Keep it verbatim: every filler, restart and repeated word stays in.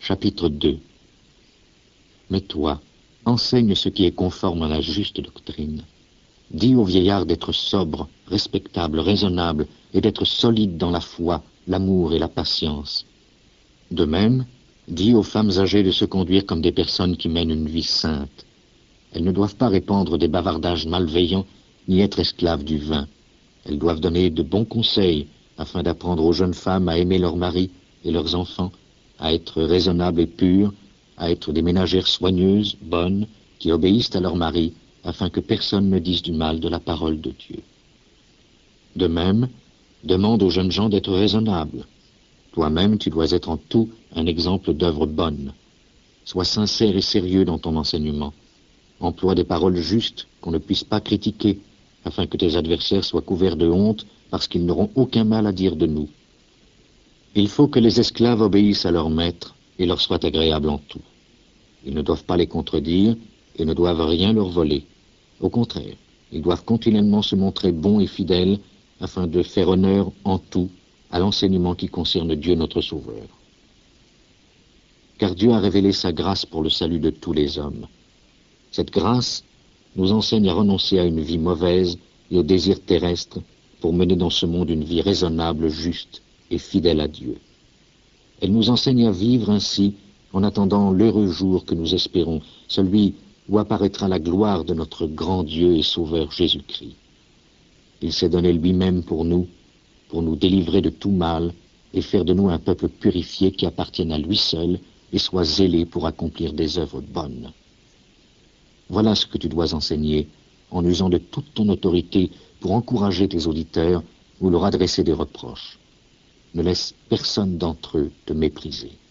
Chapitre deux. Mais toi, enseigne ce qui est conforme à la juste doctrine. Dis aux vieillards d'être sobres, respectables, raisonnables, et d'être solides dans la foi, l'amour et la patience. De même, dis aux femmes âgées de se conduire comme des personnes qui mènent une vie sainte. Elles ne doivent pas répandre des bavardages malveillants, ni être esclaves du vin. Elles doivent donner de bons conseils, afin d'apprendre aux jeunes femmes à aimer leurs maris et leurs enfants, à être raisonnables et pures, à être des ménagères soigneuses, bonnes, qui obéissent à leur mari, afin que personne ne dise du mal de la parole de Dieu. De même, demande aux jeunes gens d'être raisonnables. Toi-même, tu dois être en tout un exemple d'œuvre bonne. Sois sincère et sérieux dans ton enseignement. Emploie des paroles justes qu'on ne puisse pas critiquer, afin que tes adversaires soient couverts de honte parce qu'ils n'auront aucun mal à dire de nous. Il faut que les esclaves obéissent à leur maître et leur soient agréables en tout. Ils ne doivent pas les contredire et ne doivent rien leur voler. Au contraire, ils doivent continuellement se montrer bons et fidèles afin de faire honneur en tout à l'enseignement qui concerne Dieu notre Sauveur. Car Dieu a révélé sa grâce pour le salut de tous les hommes. Cette grâce nous enseigne à renoncer à une vie mauvaise et aux désirs terrestres pour mener dans ce monde une vie raisonnable, juste et fidèle à Dieu. Elle nous enseigne à vivre ainsi en attendant l'heureux jour que nous espérons, celui où apparaîtra la gloire de notre grand Dieu et Sauveur Jésus-Christ. Il s'est donné lui-même pour nous, pour nous délivrer de tout mal et faire de nous un peuple purifié qui appartienne à lui seul et soit zélé pour accomplir des œuvres bonnes. Voilà ce que tu dois enseigner en usant de toute ton autorité pour encourager tes auditeurs ou leur adresser des reproches. Ne laisse personne d'entre eux te mépriser.